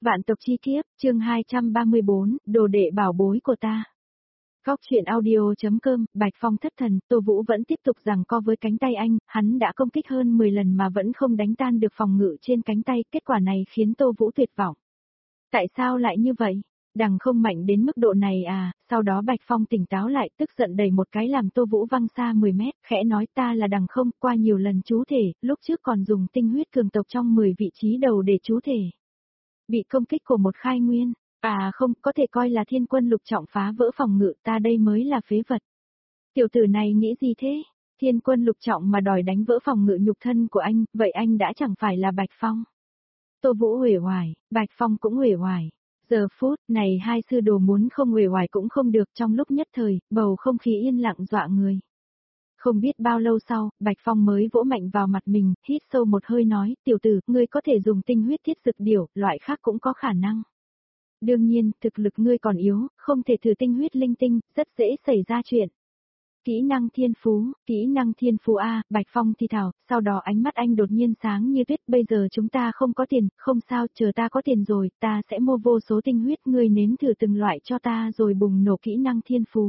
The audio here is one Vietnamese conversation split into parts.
Vạn tộc chi kiếp, chương 234, đồ đệ bảo bối của ta. Góc chuyện audio.com, Bạch Phong thất thần, Tô Vũ vẫn tiếp tục giằng co với cánh tay anh, hắn đã công kích hơn 10 lần mà vẫn không đánh tan được phòng ngự trên cánh tay, kết quả này khiến Tô Vũ tuyệt vọng. Tại sao lại như vậy? Đằng không mạnh đến mức độ này à? Sau đó Bạch Phong tỉnh táo lại, tức giận đẩy một cái làm Tô Vũ văng xa 10 mét, khẽ nói ta là đằng không, qua nhiều lần chú thể, lúc trước còn dùng tinh huyết cường tộc trong 10 vị trí đầu để chú thể. Bị công kích của một khai nguyên, à không, có thể coi là thiên quân lục trọng phá vỡ phòng ngự, ta đây mới là phế vật. Tiểu tử này nghĩ gì thế? Thiên quân lục trọng mà đòi đánh vỡ phòng ngự nhục thân của anh, vậy anh đã chẳng phải là Bạch Phong. Tô Vũ uể oải, Bạch Phong cũng uể oải. Giờ phút này hai sư đồ muốn không uể oải cũng không được, trong lúc nhất thời, bầu không khí yên lặng dọa người. Không biết bao lâu sau, Bạch Phong mới vỗ mạnh vào mặt mình, hít sâu một hơi nói, tiểu tử, ngươi có thể dùng tinh huyết thiết dực điểu, loại khác cũng có khả năng. Đương nhiên, thực lực ngươi còn yếu, không thể thử tinh huyết linh tinh, rất dễ xảy ra chuyện. Kỹ năng thiên phú a, Bạch Phong thì thào, sau đó ánh mắt anh đột nhiên sáng như tuyết, bây giờ chúng ta không có tiền, không sao, chờ ta có tiền rồi, ta sẽ mua vô số tinh huyết, ngươi nếm thử từng loại cho ta rồi bùng nổ kỹ năng thiên phú.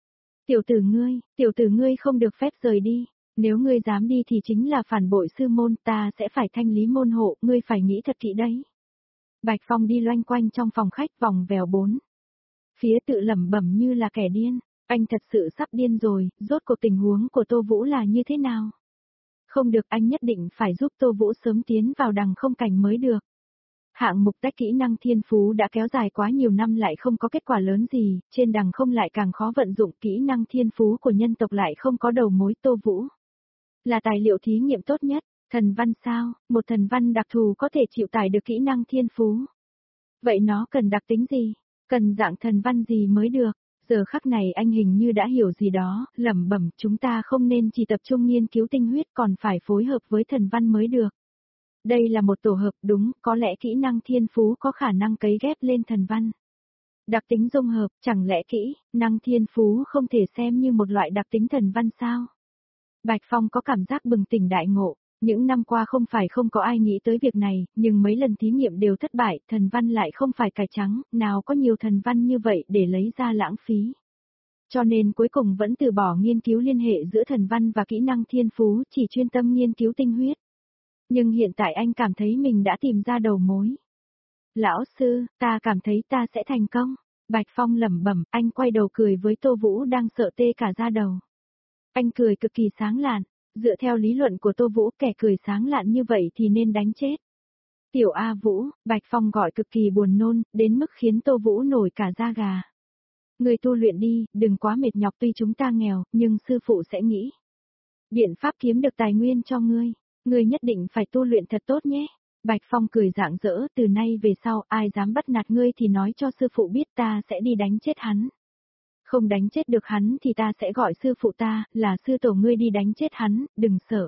Tiểu tử ngươi không được phép rời đi, nếu ngươi dám đi thì chính là phản bội sư môn, ta sẽ phải thanh lý môn hộ, ngươi phải nghĩ thật kỹ đấy. Bạch Phong đi loanh quanh trong phòng khách vòng vèo bốn phía tự lẩm bẩm như là kẻ điên, anh thật sự sắp điên rồi, rốt cuộc tình huống của Tô Vũ là như thế nào? Không được, anh nhất định phải giúp Tô Vũ sớm tiến vào đằng không cảnh mới được. Hạng mục tách kỹ năng thiên phú đã kéo dài quá nhiều năm lại không có kết quả lớn gì, trên đằng không lại càng khó vận dụng kỹ năng thiên phú của nhân tộc lại không có đầu mối. Tô Vũ là tài liệu thí nghiệm tốt nhất. Thần văn sao? Một thần văn đặc thù có thể chịu tải được kỹ năng thiên phú. Vậy nó cần đặc tính gì? Cần dạng thần văn gì mới được? Giờ khắc này anh hình như đã hiểu gì đó, lẩm bẩm, chúng ta không nên chỉ tập trung nghiên cứu tinh huyết còn phải phối hợp với thần văn mới được. Đây là một tổ hợp đúng, có lẽ kỹ năng thiên phú có khả năng cấy ghép lên thần văn. Đặc tính dung hợp, chẳng lẽ kỹ năng thiên phú không thể xem như một loại đặc tính thần văn sao? Bạch Phong có cảm giác bừng tỉnh đại ngộ. Những năm qua không phải không có ai nghĩ tới việc này, nhưng mấy lần thí nghiệm đều thất bại, thần văn lại không phải cải trắng, nào có nhiều thần văn như vậy để lấy ra lãng phí. Cho nên cuối cùng vẫn từ bỏ nghiên cứu liên hệ giữa thần văn và kỹ năng thiên phú, chỉ chuyên tâm nghiên cứu tinh huyết. Nhưng hiện tại anh cảm thấy mình đã tìm ra đầu mối. Lão sư, ta cảm thấy ta sẽ thành công. Bạch Phong lẩm bẩm, anh quay đầu cười với Tô Vũ đang sợ tê cả da đầu. Anh cười cực kỳ sáng lạn. Dựa theo lý luận của Tô Vũ, kẻ cười sáng lạn như vậy thì nên đánh chết. Tiểu A Vũ, Bạch Phong gọi cực kỳ buồn nôn, đến mức khiến Tô Vũ nổi cả da gà. Người tu luyện đi, đừng quá mệt nhọc, tuy chúng ta nghèo, nhưng sư phụ sẽ nghĩ biện pháp kiếm được tài nguyên cho ngươi. Ngươi nhất định phải tu luyện thật tốt nhé. Bạch Phong cười rạng rỡ, từ nay về sau ai dám bắt nạt ngươi thì nói cho sư phụ biết, ta sẽ đi đánh chết hắn. Không đánh chết được hắn thì ta sẽ gọi sư phụ ta, là sư tổ ngươi đi đánh chết hắn, đừng sợ.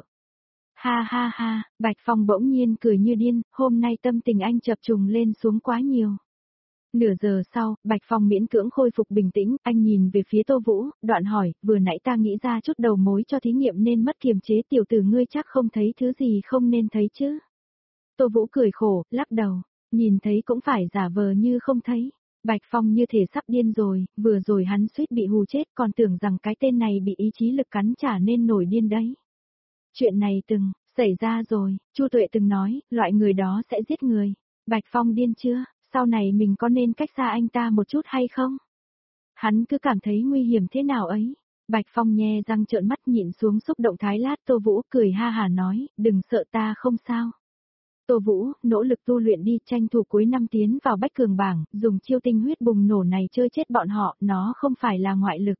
Ha ha ha, Bạch Phong bỗng nhiên cười như điên, hôm nay tâm tình anh chập trùng lên xuống quá nhiều. Nửa giờ sau, Bạch Phong miễn cưỡng khôi phục bình tĩnh, anh nhìn về phía Tô Vũ, đoạn hỏi, vừa nãy ta nghĩ ra chút đầu mối cho thí nghiệm nên mất kiềm chế, tiểu tử ngươi chắc không thấy thứ gì không nên thấy chứ. Tô Vũ cười khổ, lắc đầu, nhìn thấy cũng phải giả vờ như không thấy. Bạch Phong như thể sắp điên rồi, vừa rồi hắn suýt bị hù chết còn tưởng rằng cái tên này bị ý chí lực cắn trả nên nổi điên đấy. Chuyện này từng xảy ra rồi, Chu Tuệ từng nói, loại người đó sẽ giết người. Bạch Phong điên chưa, sau này mình có nên cách xa anh ta một chút hay không? Hắn cứ cảm thấy nguy hiểm thế nào ấy. Bạch Phong nhe răng trợn mắt nhìn xuống xúc động thái lát. Tô Vũ cười ha hả nói, đừng sợ, ta không sao. Tô Vũ, nỗ lực tu luyện đi, tranh thủ cuối năm tiến vào bách cường bảng, dùng chiêu tinh huyết bùng nổ này chơi chết bọn họ, nó không phải là ngoại lực.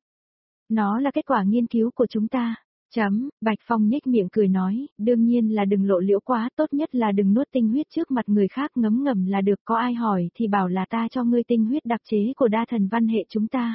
Nó là kết quả nghiên cứu của chúng ta. Bạch Phong nhếch miệng cười nói, đương nhiên là đừng lộ liễu quá, tốt nhất là đừng nuốt tinh huyết trước mặt người khác, ngấm ngầm là được, có ai hỏi thì bảo là ta cho ngươi tinh huyết đặc chế của đa thần văn hệ chúng ta.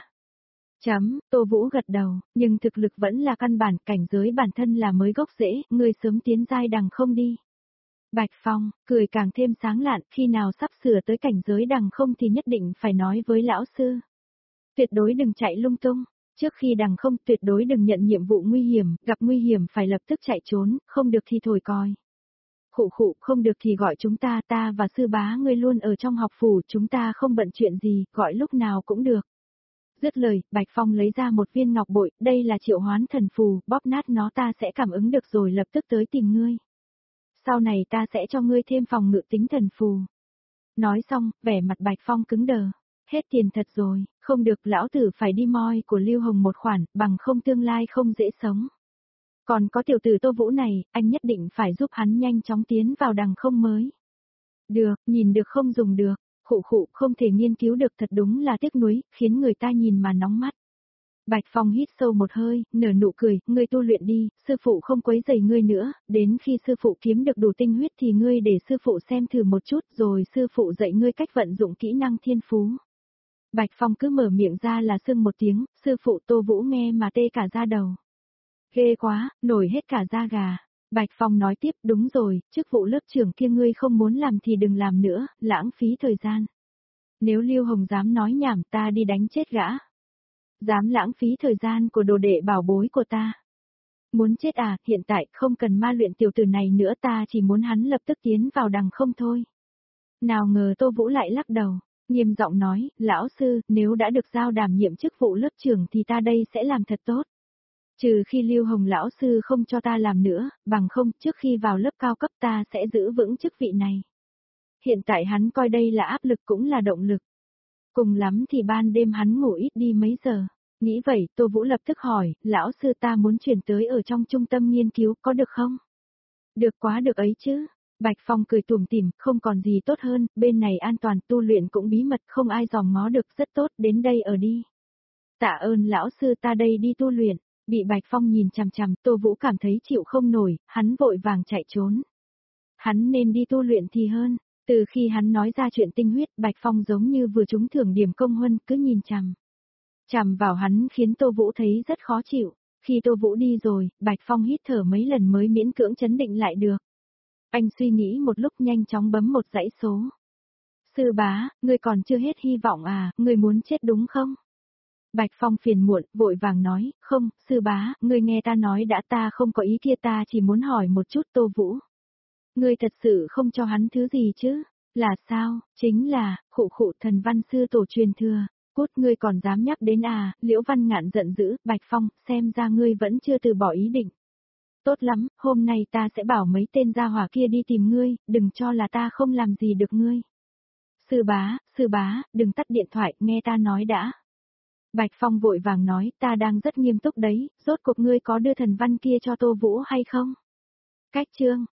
Tô Vũ gật đầu, nhưng thực lực vẫn là căn bản, cảnh giới bản thân là mới gốc rễ, ngươi sớm tiến giai đằng không đi. Bạch Phong, cười càng thêm sáng lạn, khi nào sắp sửa tới cảnh giới đằng không thì nhất định phải nói với lão sư. Tuyệt đối đừng chạy lung tung, trước khi đằng không tuyệt đối đừng nhận nhiệm vụ nguy hiểm, gặp nguy hiểm phải lập tức chạy trốn, không được thì thổi còi. Khụ khụ, không được thì gọi chúng ta và sư bá ngươi luôn ở trong học phủ, chúng ta không bận chuyện gì, gọi lúc nào cũng được. Dứt lời, Bạch Phong lấy ra một viên ngọc bội, đây là triệu hoán thần phù, bóp nát nó ta sẽ cảm ứng được rồi lập tức tới tìm ngươi. Sau này ta sẽ cho ngươi thêm phòng ngự tính thần phù. Nói xong, vẻ mặt Bạch Phong cứng đờ. Hết tiền thật rồi, không được, lão tử phải đi moi của Lưu Hồng một khoản, bằng không tương lai không dễ sống. Còn có tiểu tử Tô Vũ này, anh nhất định phải giúp hắn nhanh chóng tiến vào đằng không mới. Được, nhìn được không dùng được, khụ khụ, không thể nghiên cứu được, thật đúng là tiếc nuối, khiến người ta nhìn mà nóng mắt. Bạch Phong hít sâu một hơi, nở nụ cười, ngươi tu luyện đi, sư phụ không quấy rầy ngươi nữa, đến khi sư phụ kiếm được đủ tinh huyết thì ngươi để sư phụ xem thử một chút rồi sư phụ dạy ngươi cách vận dụng kỹ năng thiên phú. Bạch Phong cứ mở miệng ra là sưng một tiếng, sư phụ Tô Vũ nghe mà tê cả da đầu. Ghê quá, nổi hết cả da gà. Bạch Phong nói tiếp, đúng rồi, chức vụ lớp trưởng kia ngươi không muốn làm thì đừng làm nữa, lãng phí thời gian. Nếu Lưu Hồng dám nói nhảm ta đi đánh chết gã. Dám lãng phí thời gian của đồ đệ bảo bối của ta. Muốn chết à, hiện tại không cần ma luyện tiểu tử này nữa, ta chỉ muốn hắn lập tức tiến vào đằng không thôi. Nào ngờ Tô Vũ lại lắc đầu, nghiêm giọng nói, lão sư, nếu đã được giao đảm nhiệm chức vụ lớp trưởng thì ta đây sẽ làm thật tốt. Trừ khi Lưu Hồng lão sư không cho ta làm nữa, bằng không trước khi vào lớp cao cấp ta sẽ giữ vững chức vị này. Hiện tại hắn coi đây là áp lực cũng là động lực. Cùng lắm thì ban đêm hắn ngủ ít đi mấy giờ. Nghĩ vậy, Tô Vũ lập tức hỏi, lão sư ta muốn chuyển tới ở trong trung tâm nghiên cứu, có được không? Được quá được ấy chứ. Bạch Phong cười tủm tỉm, không còn gì tốt hơn, bên này an toàn, tu luyện cũng bí mật, không ai dòm ngó được, rất tốt, đến đây ở đi. Tạ ơn lão sư, ta đây đi tu luyện. Bị Bạch Phong nhìn chằm chằm, Tô Vũ cảm thấy chịu không nổi, hắn vội vàng chạy trốn. Hắn nên đi tu luyện thì hơn. Từ khi hắn nói ra chuyện tinh huyết, Bạch Phong giống như vừa trúng thưởng điểm công huân, cứ nhìn chằm vào hắn khiến Tô Vũ thấy rất khó chịu. Khi Tô Vũ đi rồi, Bạch Phong hít thở mấy lần mới miễn cưỡng chấn định lại được. Anh suy nghĩ một lúc nhanh chóng bấm một dãy số. Sư bá, ngươi còn chưa hết hy vọng à, ngươi muốn chết đúng không? Bạch Phong phiền muộn, vội vàng nói, không, sư bá, ngươi nghe ta nói đã, ta không có ý kia, ta chỉ muốn hỏi một chút Tô Vũ. Ngươi thật sự không cho hắn thứ gì chứ? Là sao? Chính là, khụ khụ, thần văn sư tổ truyền thừa. Cút, ngươi còn dám nhắc đến à? Liễu Văn Ngạn giận dữ, Bạch Phong, xem ra ngươi vẫn chưa từ bỏ ý định. Tốt lắm, hôm nay ta sẽ bảo mấy tên gia hỏa kia đi tìm ngươi, đừng cho là ta không làm gì được ngươi. Sư bá, đừng tắt điện thoại, nghe ta nói đã. Bạch Phong vội vàng nói, ta đang rất nghiêm túc đấy, rốt cuộc ngươi có đưa thần văn kia cho Tô Vũ hay không? Cách chương.